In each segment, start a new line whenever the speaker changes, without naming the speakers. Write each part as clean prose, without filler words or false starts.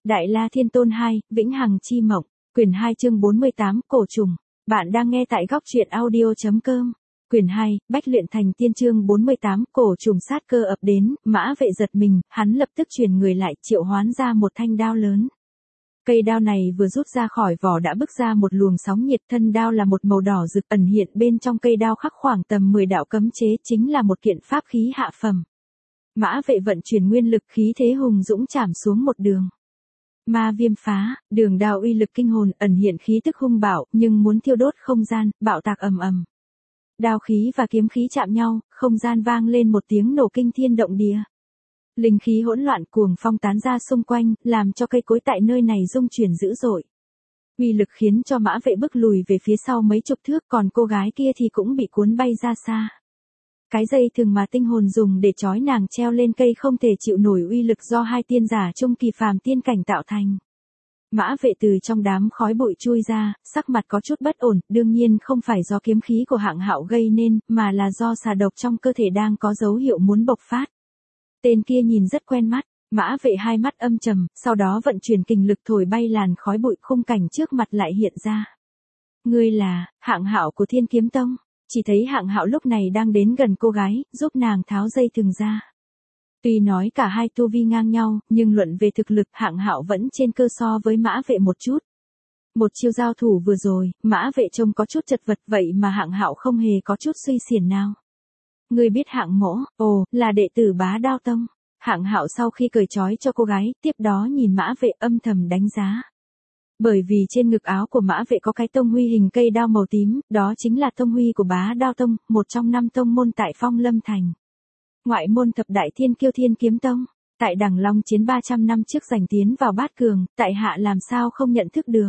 Đại La Thiên Tôn 2, Vĩnh Hằng Chi Mộng, quyển 2 chương 48, Cổ Trùng. Bạn đang nghe tại góc truyện audio.com. Quyển 2, Bách Luyện Thành Tiên chương 48, Cổ Trùng sát cơ ập đến, Mã Vệ giật mình, hắn lập tức chuyển người lại, triệu hoán ra một thanh đao lớn. Cây đao này vừa rút ra khỏi vỏ đã bức ra một luồng sóng nhiệt, thân đao là một màu đỏ rực, ẩn hiện bên trong cây đao khắc khoảng tầm 10 đạo cấm chế, chính là một kiện pháp khí hạ phẩm. Mã Vệ vận chuyển nguyên lực, khí thế hùng dũng chảm xuống một đường. Ma viêm phá, đường đao uy lực kinh hồn, ẩn hiện khí tức hung bạo, nhưng muốn thiêu đốt không gian, bạo tạc ầm ầm. Đao khí và kiếm khí chạm nhau, không gian vang lên một tiếng nổ kinh thiên động địa. Linh khí hỗn loạn, cuồng phong tán ra xung quanh, làm cho cây cối tại nơi này rung chuyển dữ dội. Uy lực khiến cho Mã Vệ bước lùi về phía sau mấy chục thước, còn cô gái kia thì cũng bị cuốn bay ra xa. Cái dây thừng mà tinh hồn dùng để trói nàng treo lên cây không thể chịu nổi uy lực do hai tiên giả trung kỳ phàm tiên cảnh tạo thành. Mã Vệ từ trong đám khói bụi chui ra, sắc mặt có chút bất ổn, đương nhiên không phải do kiếm khí của Hạng Hạo gây nên, mà là do xà độc trong cơ thể đang có dấu hiệu muốn bộc phát. Tên kia nhìn rất quen mắt, Mã Vệ hai mắt âm trầm, sau đó vận chuyển kình lực thổi bay làn khói bụi, khung cảnh trước mặt lại hiện ra. Ngươi là Hạng Hạo của Thiên Kiếm Tông. Chỉ thấy Hạng Hạo lúc này đang đến gần cô gái, giúp nàng tháo dây thừng ra. Tuy nói cả hai tu vi ngang nhau, nhưng luận về thực lực Hạng Hạo vẫn trên cơ so với Mã Vệ một chút. Một chiêu giao thủ vừa rồi, Mã Vệ trông có chút chật vật, vậy mà Hạng Hạo không hề có chút suy xiển nào. Ngươi biết Hạng Mỗ? Ồ, là đệ tử Bá Đao Tông. Hạng Hạo sau khi cởi trói cho cô gái, tiếp đó nhìn Mã Vệ âm thầm đánh giá. Bởi vì trên ngực áo của Mã Vệ có cái tông huy hình cây đao màu tím, đó chính là tông huy của Bá Đao Tông, một trong 5 tông môn tại Phong Lâm Thành. Ngoại môn thập đại thiên kiêu Thiên Kiếm Tông, tại Đằng Long chiến 300 năm trước giành tiến vào bát cường, tại hạ làm sao không nhận thức được.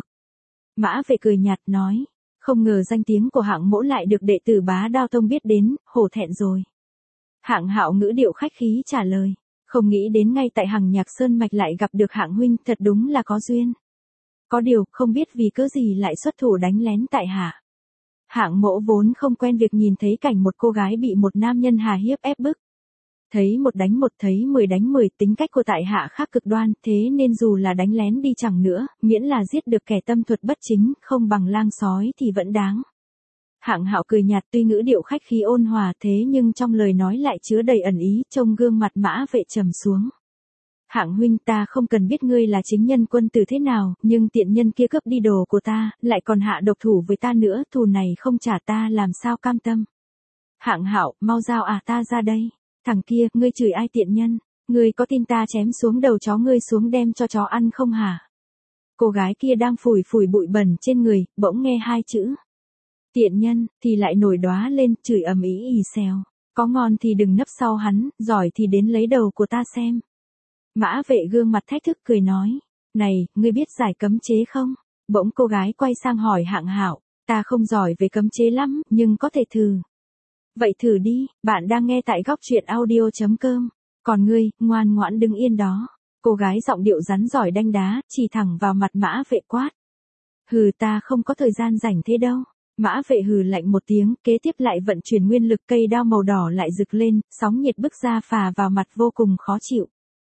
Mã Vệ cười nhạt nói, không ngờ danh tiếng của Hạng Mỗ lại được đệ tử Bá Đao Tông biết đến, hổ thẹn rồi. Hạng Hạo ngữ điệu khách khí trả lời, không nghĩ đến ngay tại Hằng Nhạc Sơn Mạch lại gặp được Hạng huynh, thật đúng là có duyên. Có điều, không biết vì cớ gì lại xuất thủ đánh lén tại hạ. Hạng Mỗ vốn không quen việc nhìn thấy cảnh một cô gái bị một nam nhân hà hiếp ép bức. Thấy một đánh một, thấy 10 đánh 10, tính cách của tại hạ khác cực đoan, thế nên dù là đánh lén đi chẳng nữa, miễn là giết được kẻ tâm thuật bất chính, không bằng lang sói thì vẫn đáng. Hạng Hạo cười nhạt, tuy ngữ điệu khách khí ôn hòa thế nhưng trong lời nói lại chứa đầy ẩn ý, trông gương mặt Mã Vệ trầm xuống. Hạng huynh, ta không cần biết ngươi là chính nhân quân tử thế nào, nhưng tiện nhân kia cướp đi đồ của ta, lại còn hạ độc thủ với ta nữa, thù này không trả ta làm sao cam tâm. Hạng Hạo, mau giao ta ra đây. Thằng kia, ngươi chửi ai tiện nhân? Ngươi có tin ta chém xuống đầu chó ngươi xuống đem cho chó ăn không hả? Cô gái kia đang phủi phủi bụi bẩn trên người, bỗng nghe hai chữ tiện nhân, thì lại nổi đóa lên, chửi ầm ĩ ì xèo. Có ngon thì đừng nấp sau hắn, giỏi thì đến lấy đầu của ta xem. Mã Vệ gương mặt thách thức cười nói, này, ngươi biết giải cấm chế không? Bỗng cô gái quay sang hỏi Hạng Hạo, ta không giỏi về cấm chế lắm, nhưng có thể thử. Vậy thử đi, bạn đang nghe tại góc truyện audio.com. Còn ngươi, ngoan ngoãn đứng yên đó. Cô gái giọng điệu rắn giỏi đanh đá, chỉ thẳng vào mặt Mã Vệ quát. Hừ, ta không có thời gian rảnh thế đâu. Mã Vệ hừ lạnh một tiếng, kế tiếp lại vận chuyển nguyên lực, cây đao màu đỏ lại rực lên, sóng nhiệt bức ra phà vào mặt vô cùng khó chịu.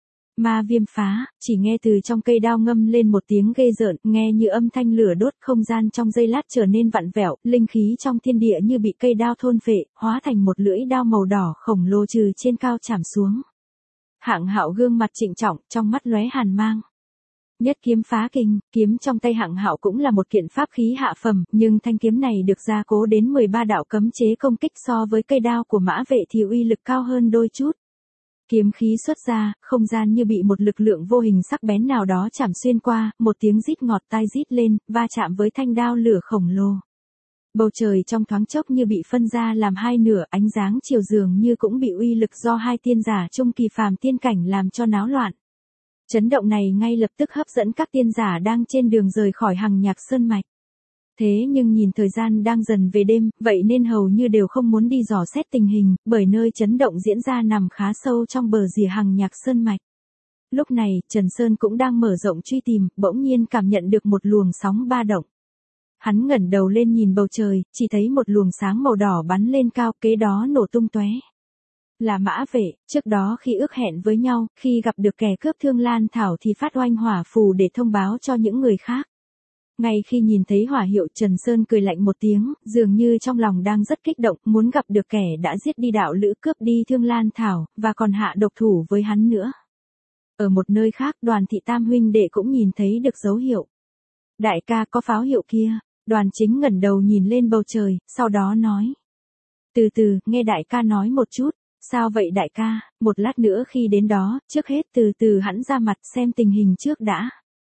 Ma viêm phá, chỉ nghe từ trong cây đao ngâm lên một tiếng ghê rợn, nghe như âm thanh lửa đốt, không gian trong giây lát trở nên vặn vẹo, linh khí trong thiên địa như bị cây đao thôn phệ, hóa thành một lưỡi đao màu đỏ khổng lồ từ trên cao chảm xuống. Hạng Hạo gương mặt trịnh trọng, trong mắt lóe hàn mang. Nhất kiếm phá kinh, kiếm trong tay Hạng Hạo cũng là một kiện pháp khí hạ phẩm, nhưng thanh kiếm này được gia cố đến 13 đạo cấm chế công kích, so với cây đao của Mã Vệ thì uy lực cao hơn đôi chút. Kiếm khí xuất ra, không gian như bị một lực lượng vô hình sắc bén nào đó chảm xuyên qua, một tiếng rít ngọt tai rít lên, va chạm với thanh đao lửa khổng lồ. Bầu trời trong thoáng chốc như bị phân ra làm hai nửa, ánh sáng chiều dường như cũng bị uy lực do hai tiên giả trung kỳ phàm tiên cảnh làm cho náo loạn. Chấn động này ngay lập tức hấp dẫn các tiên giả đang trên đường rời khỏi Hằng Nhạc Sơn Mạch. Thế nhưng nhìn thời gian đang dần về đêm, vậy nên hầu như đều không muốn đi dò xét tình hình, bởi nơi chấn động diễn ra nằm khá sâu trong bờ rìa Hằng Nhạc Sơn Mạch. Lúc này, Trần Sơn cũng đang mở rộng truy tìm, bỗng nhiên cảm nhận được một luồng sóng ba động. Hắn ngẩng đầu lên nhìn bầu trời, chỉ thấy một luồng sáng màu đỏ bắn lên cao, kế đó nổ tung tóe. Là Mã Vệ, trước đó khi ước hẹn với nhau, khi gặp được kẻ cướp Thương Lan Thảo thì phát oanh hỏa phù để thông báo cho những người khác. Ngay khi nhìn thấy hỏa hiệu, Trần Sơn cười lạnh một tiếng, dường như trong lòng đang rất kích động, muốn gặp được kẻ đã giết đi đạo lữ cướp đi Thương Lan Thảo, và còn hạ độc thủ với hắn nữa. Ở một nơi khác, Đoàn Thị Tam huynh đệ cũng nhìn thấy được dấu hiệu. Đại ca, có pháo hiệu kia. Đoàn Chính ngẩng đầu nhìn lên bầu trời, sau đó nói. Từ từ, nghe đại ca nói một chút. Sao vậy đại ca, một lát nữa khi đến đó, trước hết từ từ hẵn ra mặt xem tình hình trước đã.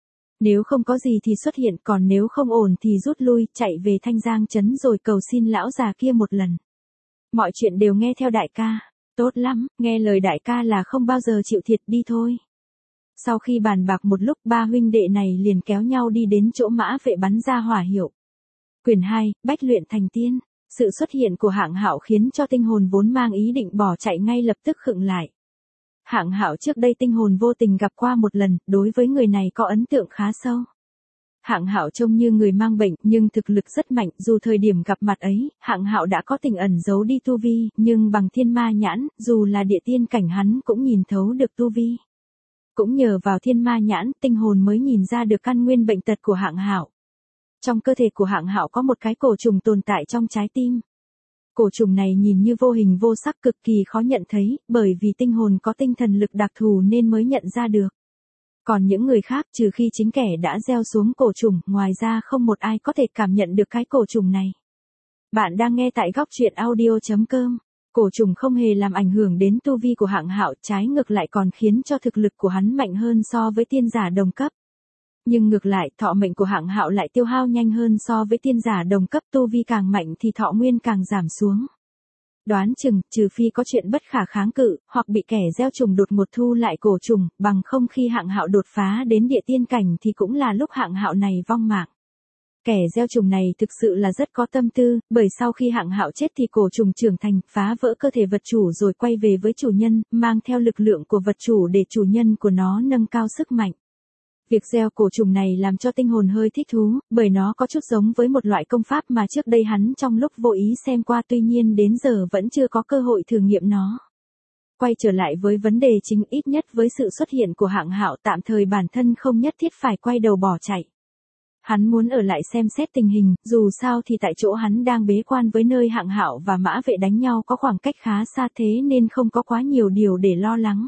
Nếu không có gì thì xuất hiện, còn nếu không ổn thì rút lui, chạy về Thanh Giang trấn rồi cầu xin lão già kia một lần. Mọi chuyện đều nghe theo đại ca. Tốt lắm, nghe lời đại ca là không bao giờ chịu thiệt, đi thôi. Sau khi bàn bạc một lúc, ba huynh đệ này liền kéo nhau đi đến chỗ Mã Vệ bắn ra hỏa hiệu. Quyển 2, Bách luyện thành tiên. Sự xuất hiện của Hạng Hạo khiến cho tinh hồn vốn mang ý định bỏ chạy ngay lập tức khựng lại. Hạng Hạo trước đây tinh hồn vô tình gặp qua một lần, đối với người này có ấn tượng khá sâu. Hạng Hạo trông như người mang bệnh, nhưng thực lực rất mạnh, dù thời điểm gặp mặt ấy, Hạng Hạo đã có tình ẩn giấu đi tu vi, nhưng bằng thiên ma nhãn, dù là địa tiên cảnh hắn cũng nhìn thấu được tu vi. Cũng nhờ vào thiên ma nhãn, tinh hồn mới nhìn ra được căn nguyên bệnh tật của Hạng Hạo. Trong cơ thể của Hạng Hạo có một cái cổ trùng tồn tại trong trái tim. Cổ trùng này nhìn như vô hình vô sắc, cực kỳ khó nhận thấy, bởi vì tinh hồn có tinh thần lực đặc thù nên mới nhận ra được. Còn những người khác, trừ khi chính kẻ đã gieo xuống cổ trùng, ngoài ra không một ai có thể cảm nhận được cái cổ trùng này. Bạn đang nghe tại góc truyện audio.com. Cổ trùng không hề làm ảnh hưởng đến tu vi của Hạng Hạo, trái ngược lại còn khiến cho thực lực của hắn mạnh hơn so với tiên giả đồng cấp. Nhưng ngược lại, thọ mệnh của Hạng Hạo lại tiêu hao nhanh hơn so với tiên giả đồng cấp, tu vi càng mạnh thì thọ nguyên càng giảm xuống. Đoán chừng, trừ phi có chuyện bất khả kháng cự, hoặc bị kẻ gieo trùng đột ngột thu lại cổ trùng, bằng không khi Hạng Hạo đột phá đến địa tiên cảnh thì cũng là lúc Hạng Hạo này vong mạng. Kẻ gieo trùng này thực sự là rất có tâm tư, bởi sau khi Hạng Hạo chết thì cổ trùng trưởng thành, phá vỡ cơ thể vật chủ rồi quay về với chủ nhân, mang theo lực lượng của vật chủ để chủ nhân của nó nâng cao sức mạnh. Việc gieo cổ trùng này làm cho tinh hồn hơi thích thú, bởi nó có chút giống với một loại công pháp mà trước đây hắn trong lúc vô ý xem qua, tuy nhiên đến giờ vẫn chưa có cơ hội thử nghiệm nó. Quay trở lại với vấn đề chính, ít nhất với sự xuất hiện của Hạng Hạo, tạm thời bản thân không nhất thiết phải quay đầu bỏ chạy. Hắn muốn ở lại xem xét tình hình, dù sao thì tại chỗ hắn đang bế quan với nơi Hạng Hạo và Mã Vệ đánh nhau có khoảng cách khá xa, thế nên không có quá nhiều điều để lo lắng.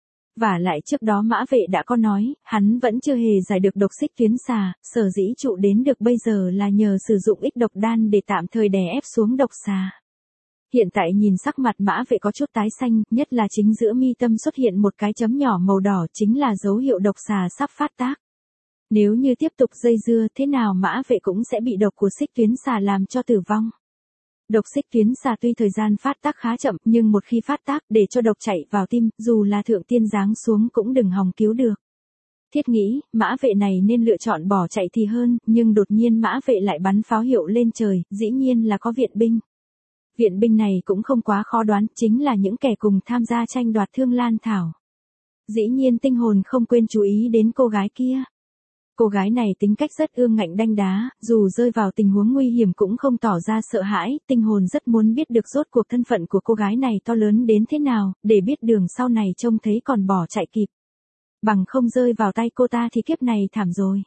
Và lại trước đó Mã Vệ đã có nói, hắn vẫn chưa hề giải được độc xích tuyến xà, sở dĩ trụ đến được bây giờ là nhờ sử dụng ít độc đan để tạm thời đè ép xuống độc xà. Hiện tại nhìn sắc mặt Mã Vệ có chút tái xanh, nhất là chính giữa mi tâm xuất hiện một cái chấm nhỏ màu đỏ, chính là dấu hiệu độc xà sắp phát tác. Nếu như tiếp tục dây dưa, thế nào Mã Vệ cũng sẽ bị độc của xích tuyến xà làm cho tử vong. Độc xích tuyến xà tuy thời gian phát tác khá chậm, nhưng một khi phát tác, để cho độc chạy vào tim, dù là thượng tiên giáng xuống cũng đừng hòng cứu được. Thiết nghĩ, Mã Vệ này nên lựa chọn bỏ chạy thì hơn, nhưng đột nhiên Mã Vệ lại bắn pháo hiệu lên trời, dĩ nhiên là có viện binh. Viện binh này cũng không quá khó đoán, chính là những kẻ cùng tham gia tranh đoạt Thương Lan Thảo. Dĩ nhiên tinh hồn không quên chú ý đến cô gái kia. Cô gái này tính cách rất ương ngạnh đanh đá, dù rơi vào tình huống nguy hiểm cũng không tỏ ra sợ hãi, tinh hồn rất muốn biết được rốt cuộc thân phận của cô gái này to lớn đến thế nào, để biết đường sau này trông thấy còn bỏ chạy kịp. Bằng không rơi vào tay cô ta thì kiếp này thảm rồi.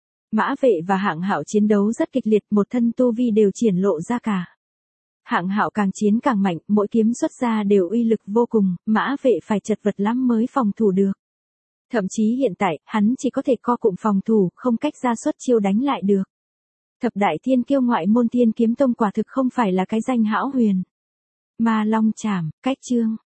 Mã Vệ và Hạng Hạo chiến đấu rất kịch liệt, một thân tu vi đều triển lộ ra cả. Hạng Hạo càng chiến càng mạnh, mỗi kiếm xuất ra đều uy lực vô cùng, Mã Vệ phải chật vật lắm mới phòng thủ được. Thậm chí hiện tại, hắn chỉ có thể co cụm phòng thủ, không cách ra xuất chiêu đánh lại được. Thập đại thiên kiêu ngoại môn Thiên Kiếm Tông quả thực không phải là cái danh hão huyền. Ma Long Chảm, cách chương.